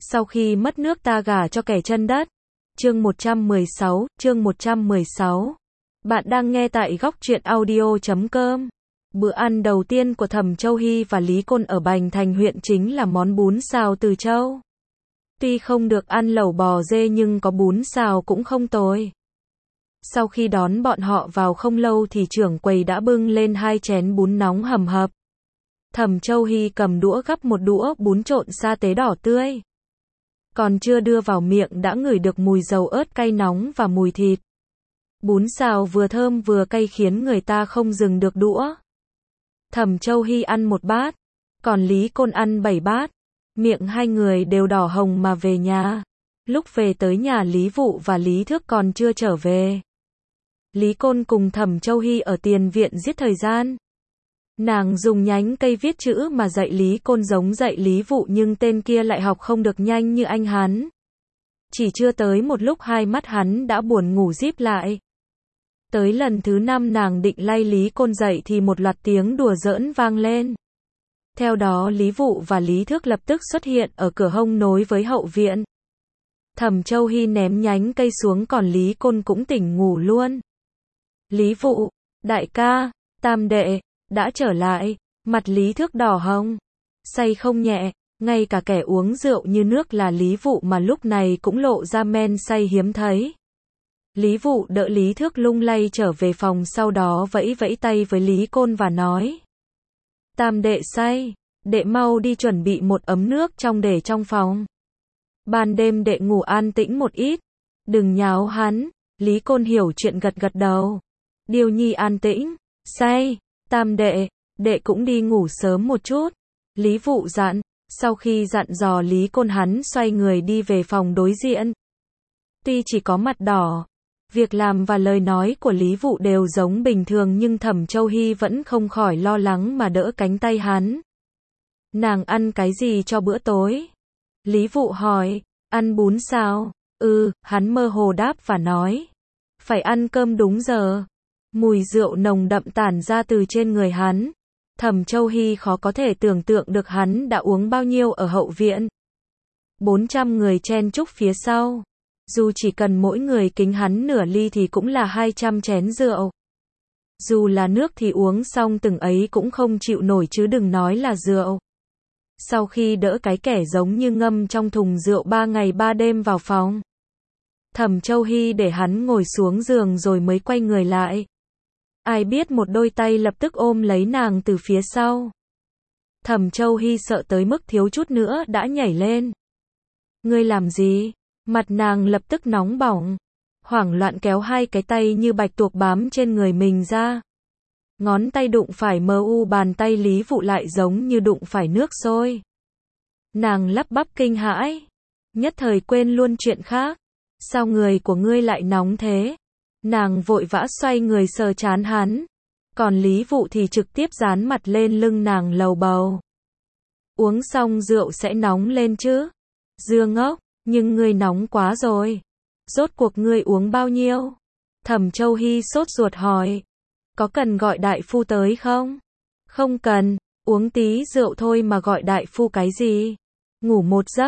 Sau khi mất nước ta gả cho kẻ chân đất. Chương 116. Bạn đang nghe tại góc truyện audio.com. Bữa ăn đầu tiên của Thẩm Châu Hy và Lý Côn ở Bành Thành huyện chính là món bún xào Từ Châu. Tuy không được ăn lẩu bò dê nhưng có bún xào cũng không tồi. Sau khi đón bọn họ vào không lâu thì trưởng quầy đã bưng lên 2 chén bún nóng hầm hập. Thẩm Châu Hy cầm đũa gắp một đũa bún trộn sa tế đỏ tươi. Còn chưa đưa vào miệng đã ngửi được mùi dầu ớt cay nóng và mùi thịt. Bún xào vừa thơm vừa cay khiến người ta không dừng được đũa. Thẩm Châu Hy ăn 1 bát, còn Lý Côn ăn 7 bát. Miệng hai người đều đỏ hồng mà về nhà. Lúc về tới nhà Lý Vụ và Lý Thước còn chưa trở về. Lý Côn cùng Thẩm Châu Hy ở tiền viện giết thời gian. Nàng dùng nhánh cây viết chữ mà dạy Lý Côn giống dạy Lý Vụ nhưng tên kia lại học không được nhanh như anh hắn. Chỉ chưa tới một lúc hai mắt hắn đã buồn ngủ díp lại. Tới lần thứ 5 nàng định lay Lý Côn dậy thì một loạt tiếng đùa giỡn vang lên. Theo đó Lý Vụ và Lý Thước lập tức xuất hiện ở cửa hông nối với hậu viện. Thẩm Châu Hy ném nhánh cây xuống còn Lý Côn cũng tỉnh ngủ luôn. Lý Vụ, đại ca, tam đệ, đã trở lại, mặt Lý Thước đỏ hồng, say không nhẹ, ngay cả kẻ uống rượu như nước là Lý Vụ mà lúc này cũng lộ ra men say hiếm thấy. Lý Vụ đỡ Lý Thước lung lay trở về phòng sau đó vẫy vẫy tay với Lý Côn và nói. Tam đệ say, đệ mau đi chuẩn bị một ấm nước trong để trong phòng. Ban đêm đệ ngủ an tĩnh một ít, đừng nháo hắn. Lý Côn hiểu chuyện gật gật đầu. Điêu nhi an tĩnh, say, tam đệ, đệ cũng đi ngủ sớm một chút. Lý Vụ dặn, sau khi dặn dò Lý Côn hắn xoay người đi về phòng đối diện. Tuy chỉ có mặt đỏ, việc làm và lời nói của Lý Vụ đều giống bình thường nhưng Thẩm Châu Hy vẫn không khỏi lo lắng mà đỡ cánh tay hắn. Nàng ăn cái gì cho bữa tối? Lý Vụ hỏi, ăn bún sao? Hắn mơ hồ đáp và nói. Phải ăn cơm đúng giờ. Mùi rượu nồng đậm tản ra từ trên người hắn. Thẩm Châu Hy khó có thể tưởng tượng được hắn đã uống bao nhiêu ở hậu viện. 400 người chen chúc phía sau. Dù chỉ cần mỗi người kính hắn nửa ly thì cũng là 200 chén rượu. Dù là nước thì uống xong từng ấy cũng không chịu nổi chứ đừng nói là rượu. Sau khi đỡ cái kẻ giống như ngâm trong thùng rượu 3 ngày 3 đêm vào phòng, Thẩm Châu Hy để hắn ngồi xuống giường rồi mới quay người lại. Ai biết một đôi tay lập tức ôm lấy nàng từ phía sau. Thẩm Châu Hy sợ tới mức thiếu chút nữa đã nhảy lên. Ngươi làm gì? Mặt nàng lập tức nóng bỏng. Hoảng loạn kéo hai cái tay như bạch tuộc bám trên người mình ra. Ngón tay đụng phải bàn tay Lý Vụ lại giống như đụng phải nước sôi. Nàng lắp bắp kinh hãi. Nhất thời quên luôn chuyện khác. Sao người của ngươi lại nóng thế? Nàng vội vã xoay người sờ trán hắn. Còn Lý Vụ thì trực tiếp dán mặt lên lưng nàng lầu bầu. Uống xong rượu sẽ nóng lên chứ? Dương ngốc, nhưng ngươi nóng quá rồi. Rốt cuộc ngươi uống bao nhiêu? Thẩm Châu Hy sốt ruột hỏi. Có cần gọi đại phu tới không? Không cần, uống tí rượu thôi mà gọi đại phu cái gì? Ngủ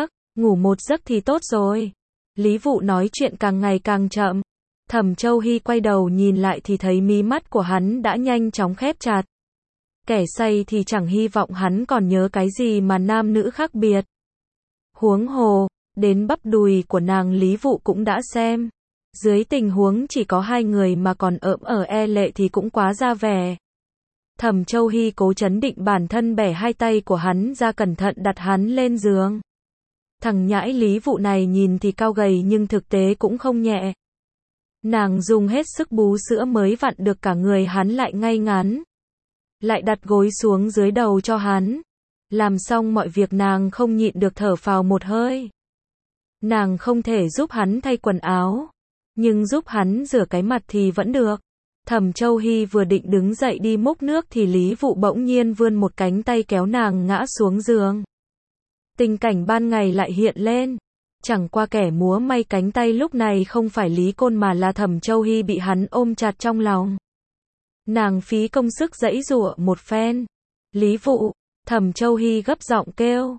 một giấc thì tốt rồi. Lý Vụ nói chuyện càng ngày càng chậm. Thẩm Châu Hy quay đầu nhìn lại thì thấy mí mắt của hắn đã nhanh chóng khép chặt. Kẻ say thì chẳng hy vọng hắn còn nhớ cái gì mà nam nữ khác biệt. Huống hồ, đến bắp đùi của nàng Lý Vụ cũng đã xem. Dưới tình huống chỉ có 2 người mà còn e lệ thì cũng quá ra vẻ. Thẩm Châu Hy cố trấn định bản thân bẻ 2 tay của hắn ra cẩn thận đặt hắn lên giường. Thằng nhãi Lý Vụ này nhìn thì cao gầy nhưng thực tế cũng không nhẹ. Nàng dùng hết sức bú sữa mới vặn được cả người hắn lại ngay ngắn. Lại đặt gối xuống dưới đầu cho hắn. Làm xong mọi việc nàng không nhịn được thở phào một hơi. Nàng không thể giúp hắn thay quần áo, nhưng giúp hắn rửa cái mặt thì vẫn được. Thẩm Châu Hy vừa định đứng dậy đi múc nước thì Lý Vụ bỗng nhiên vươn một cánh tay kéo nàng ngã xuống giường. Tình cảnh ban ngày lại hiện lên. Chẳng qua kẻ múa may cánh tay lúc này không phải Lý Côn mà là Thẩm Châu Hy bị hắn ôm chặt trong lòng. Nàng phí công sức giãy giụa một phen. Lý Vụ, Thẩm Châu Hy gấp giọng kêu.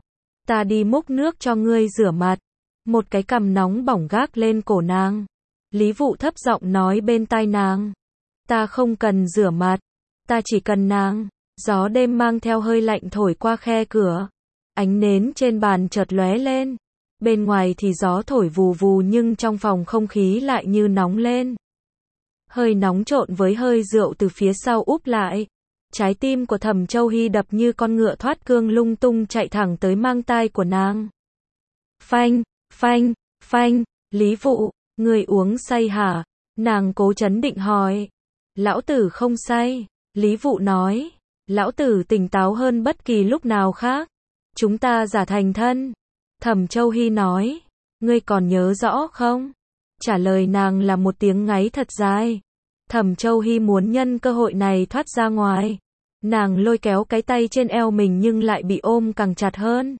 Ta đi múc nước cho ngươi rửa mặt. Một cái cằm nóng bỏng gác lên cổ nàng. Lý Vụ thấp giọng nói bên tai nàng. Ta không cần rửa mặt. Ta chỉ cần nàng. Gió đêm mang theo hơi lạnh thổi qua khe cửa. Ánh nến trên bàn chợt lóe lên. Bên ngoài thì gió thổi vù vù nhưng trong phòng không khí lại như nóng lên. Hơi nóng trộn với hơi rượu từ phía sau úp lại. Trái tim của Thẩm Châu Hy đập như con ngựa thoát cương lung tung chạy thẳng tới mang tai của nàng. Phanh, phanh, phanh, Lý Vụ, người uống say hả? Nàng cố trấn định hỏi. Lão tử không say, Lý Vụ nói. Lão tử tỉnh táo hơn bất kỳ lúc nào khác. Chúng ta giả thành thân. Thẩm Châu Hy nói. Ngươi còn nhớ rõ không? Trả lời nàng là một tiếng ngáy thật dài. Thẩm Châu Hy muốn nhân cơ hội này thoát ra ngoài. Nàng lôi kéo cái tay trên eo mình nhưng lại bị ôm càng chặt hơn.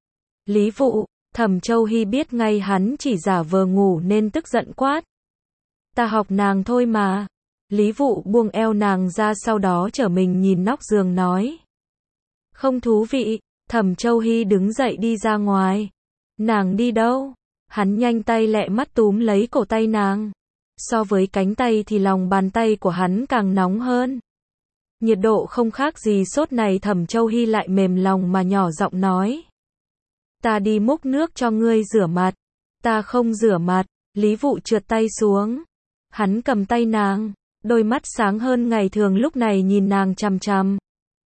Lý Vụ, Thẩm Châu Hy biết ngay hắn chỉ giả vờ ngủ nên tức giận quát. Ta học nàng thôi mà. Lý Vụ buông eo nàng ra sau đó trở mình nhìn nóc giường nói. Không thú vị. Thẩm Châu Hy đứng dậy đi ra ngoài. Nàng đi đâu? Hắn nhanh tay lẹ mắt túm lấy cổ tay nàng. So với cánh tay thì lòng bàn tay của hắn càng nóng hơn. Nhiệt độ không khác gì sốt này. Thẩm Châu Hy lại mềm lòng mà nhỏ giọng nói. Ta đi múc nước cho ngươi rửa mặt. Ta không rửa mặt. Lý Vụ trượt tay xuống. Hắn cầm tay nàng. Đôi mắt sáng hơn ngày thường lúc này nhìn nàng chằm chằm.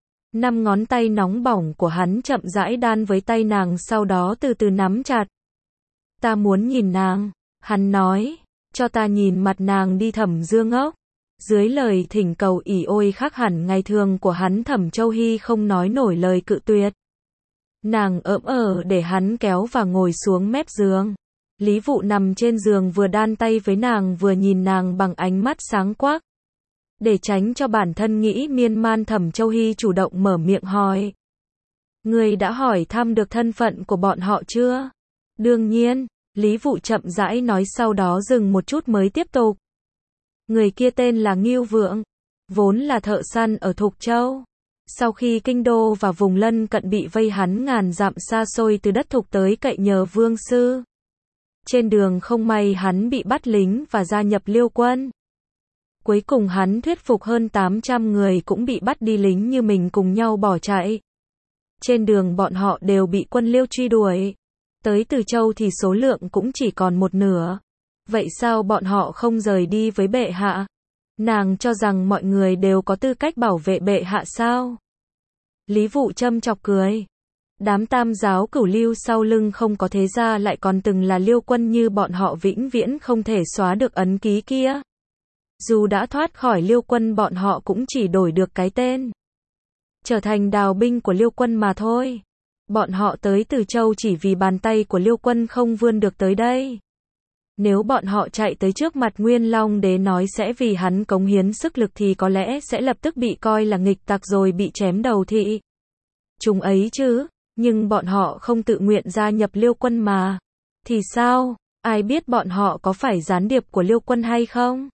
5 ngón tay nóng bỏng của hắn chậm rãi đan với tay nàng sau đó từ từ nắm chặt. Ta muốn nhìn nàng. Hắn nói. Cho ta nhìn mặt nàng đi. Thẩm Dương ngốc. Dưới lời thỉnh cầu ỉ ôi khác hẳn ngày thường của hắn, Thẩm Châu Hy không nói nổi lời cự tuyệt. Nàng ỡm để hắn kéo và ngồi xuống mép giường. Lý Vụ nằm trên giường vừa đan tay với nàng vừa nhìn nàng bằng ánh mắt sáng quắc. Để tránh cho bản thân nghĩ miên man, Thẩm Châu Hy chủ động mở miệng hỏi. Người đã hỏi thăm được thân phận của bọn họ chưa? Đương nhiên, Lý Vụ chậm rãi nói sau đó dừng một chút mới tiếp tục. Người kia tên là Ngưu Vượng, vốn là thợ săn ở Thục Châu. Sau khi kinh đô và vùng lân cận bị vây hắn ngàn dặm xa xôi từ đất Thục tới cậy nhờ vương sư. Trên đường không may hắn bị bắt lính và gia nhập Liêu quân. Cuối cùng hắn thuyết phục hơn 800 người cũng bị bắt đi lính như mình cùng nhau bỏ chạy. Trên đường bọn họ đều bị quân Liêu truy đuổi. Tới Từ Châu thì số lượng cũng chỉ còn một nửa. Vậy sao bọn họ không rời đi với bệ hạ? Nàng cho rằng mọi người đều có tư cách bảo vệ bệ hạ sao? Lý Vụ châm chọc cười. Đám tam giáo cửu lưu sau lưng không có thế gia lại còn từng là Liêu quân như bọn họ vĩnh viễn không thể xóa được ấn ký kia. Dù đã thoát khỏi Liêu quân bọn họ cũng chỉ đổi được cái tên. Trở thành đào binh của Liêu quân mà thôi. Bọn họ tới Từ Châu chỉ vì bàn tay của Liêu quân không vươn được tới đây. Nếu bọn họ chạy tới trước mặt Nguyên Long Đế nói sẽ vì hắn cống hiến sức lực thì có lẽ sẽ lập tức bị coi là nghịch tặc rồi bị chém đầu thị. Chúng ấy chứ, nhưng bọn họ không tự nguyện gia nhập Liêu quân mà. Thì sao, ai biết bọn họ có phải gián điệp của Liêu quân hay không?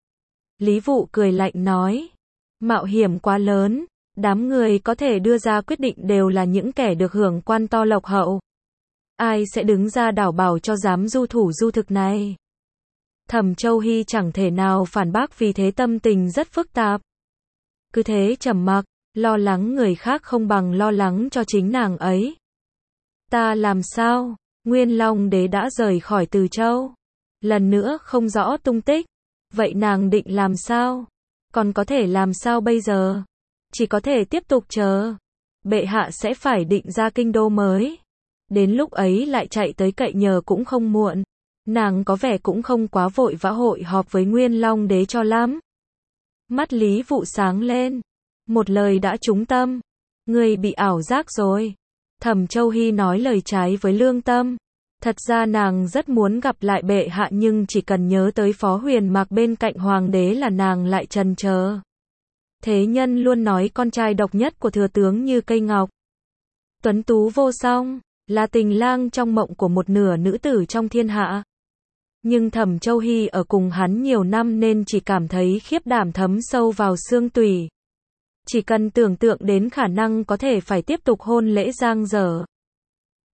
Lý Vụ cười lạnh nói. Mạo hiểm quá lớn, đám người có thể đưa ra quyết định đều là những kẻ được hưởng quan to lộc hậu. Ai sẽ đứng ra đảm bảo cho dám du thủ du thực này? Thẩm Châu Hy chẳng thể nào phản bác vì thế tâm tình rất phức tạp. Cứ thế trầm mặc, lo lắng người khác không bằng lo lắng cho chính nàng ấy. Ta làm sao? Nguyên Long Đế đã rời khỏi Từ Châu. Lần nữa không rõ tung tích. Vậy nàng định làm sao? Còn có thể làm sao bây giờ? Chỉ có thể tiếp tục chờ. Bệ hạ sẽ phải định ra kinh đô mới. Đến lúc ấy lại chạy tới cậy nhờ cũng không muộn. Nàng có vẻ cũng không quá vội vã hội họp với Nguyên Long Đế cho lắm. Mắt Lý Vụ sáng lên. Một lời đã trúng tâm. Người bị ảo giác rồi. Thẩm Châu Hy nói lời trái với lương tâm. Thật ra nàng rất muốn gặp lại bệ hạ nhưng chỉ cần nhớ tới Phó Huyền Mạc bên cạnh hoàng đế là nàng lại chần chờ. Thế nhân luôn nói con trai độc nhất của thừa tướng như cây ngọc. Tuấn tú vô song, là tình lang trong mộng của một nửa nữ tử trong thiên hạ. Nhưng Thẩm Châu Hy ở cùng hắn nhiều năm nên chỉ cảm thấy khiếp đảm thấm sâu vào xương tủy. Chỉ cần tưởng tượng đến khả năng có thể phải tiếp tục hôn lễ giang dở.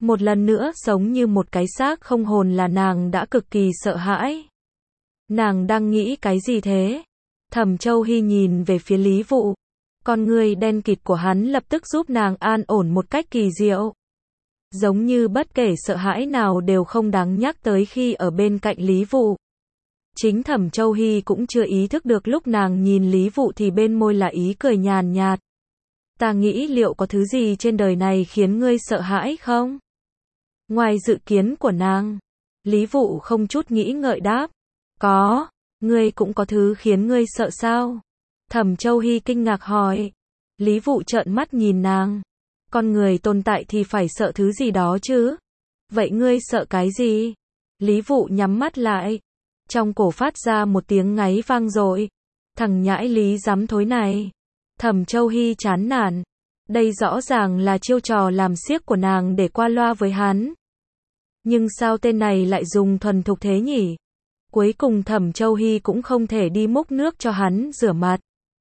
Một lần nữa sống như một cái xác không hồn là nàng đã cực kỳ sợ hãi. Nàng đang nghĩ cái gì thế? Thẩm Châu Hy nhìn về phía Lý Vụ. Con người đen kịt của hắn lập tức giúp nàng an ổn một cách kỳ diệu. Giống như bất kể sợ hãi nào đều không đáng nhắc tới khi ở bên cạnh Lý Vụ. Chính Thẩm Châu Hy cũng chưa ý thức được lúc nàng nhìn Lý Vụ thì bên môi là ý cười nhàn nhạt. Ta nghĩ liệu có thứ gì trên đời này khiến ngươi sợ hãi không? Ngoài dự kiến của nàng, Lý Vụ không chút nghĩ ngợi đáp. Có, ngươi cũng có thứ khiến ngươi sợ sao? Thẩm Châu Hy kinh ngạc hỏi. Lý Vụ trợn mắt nhìn nàng. Con người tồn tại thì phải sợ thứ gì đó chứ? Vậy ngươi sợ cái gì? Lý Vụ nhắm mắt lại. Trong cổ phát ra một tiếng ngáy vang dội. Thằng nhãi Lý dám thối này. Thẩm Châu Hy chán nản. Đây rõ ràng là chiêu trò làm xiếc của nàng để qua loa với hắn. Nhưng sao tên này lại dùng thuần thục thế nhỉ? Cuối cùng Thẩm Châu Hy cũng không thể đi múc nước cho hắn rửa mặt.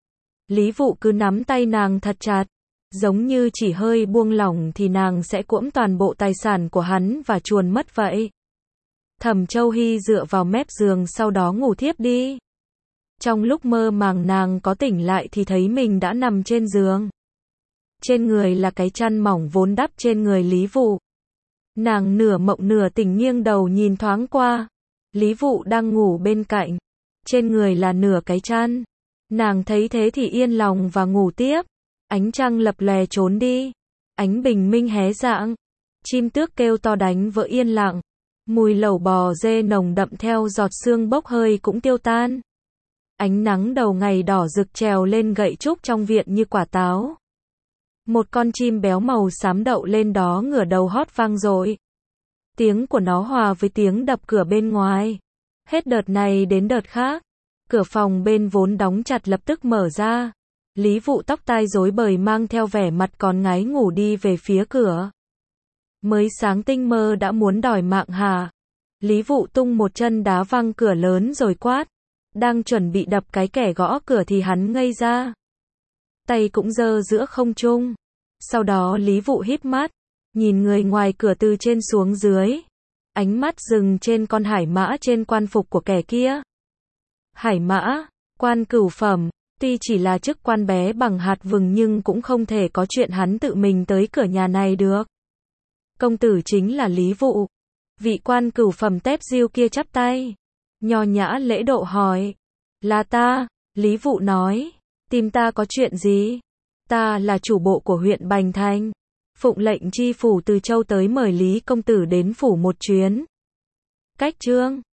Lý Vụ cứ nắm tay nàng thật chặt. Giống như chỉ hơi buông lỏng thì nàng sẽ cuỗm toàn bộ tài sản của hắn và chuồn mất vậy. Thẩm Châu Hy dựa vào mép giường sau đó ngủ thiếp đi. Trong lúc mơ màng nàng có tỉnh lại thì thấy mình đã nằm trên giường. Trên người là cái chăn mỏng vốn đắp trên người Lý Vụ. Nàng nửa mộng nửa tỉnh nghiêng đầu nhìn thoáng qua. Lý Vụ đang ngủ bên cạnh. Trên người là nửa cái chăn. Nàng thấy thế thì yên lòng và ngủ tiếp. Ánh trăng lập lòe trốn đi. Ánh bình minh hé rạng. Chim tước kêu to đánh vỡ yên lặng. Mùi lẩu bò dê nồng đậm theo giọt sương bốc hơi cũng tiêu tan. Ánh nắng đầu ngày đỏ rực trèo lên gậy trúc trong viện như quả táo. Một con chim béo màu xám đậu lên đó ngửa đầu hót vang dội. Tiếng của nó hòa với tiếng đập cửa bên ngoài. Hết đợt này đến đợt khác. Cửa phòng bên vốn đóng chặt lập tức mở ra. Lý Vụ tóc tai rối bời mang theo vẻ mặt còn ngái ngủ đi về phía cửa. Mới sáng tinh mơ đã muốn đòi mạng hả? Lý Vụ tung một chân đá văng cửa lớn rồi quát. Đang chuẩn bị đập cái kẻ gõ cửa thì hắn ngây ra. Tay cũng giơ giữa không trung. Sau đó Lý Vụ híp mắt. Nhìn người ngoài cửa từ trên xuống dưới. Ánh mắt dừng trên con hải mã trên quan phục của kẻ kia. Hải mã, quan cửu phẩm. Tuy chỉ là chức quan bé bằng hạt vừng nhưng cũng không thể có chuyện hắn tự mình tới cửa nhà này được. Công tử chính là Lý Vụ. Vị quan cửu phẩm tép diêu kia chắp tay. Nho nhã lễ độ hỏi. Là ta, Lý Vụ nói. Tìm ta có chuyện gì? Ta là chủ bộ của huyện Bành Thành. Phụng lệnh chi phủ từ Châu tới mời Lý công tử đến phủ một chuyến. Cách chương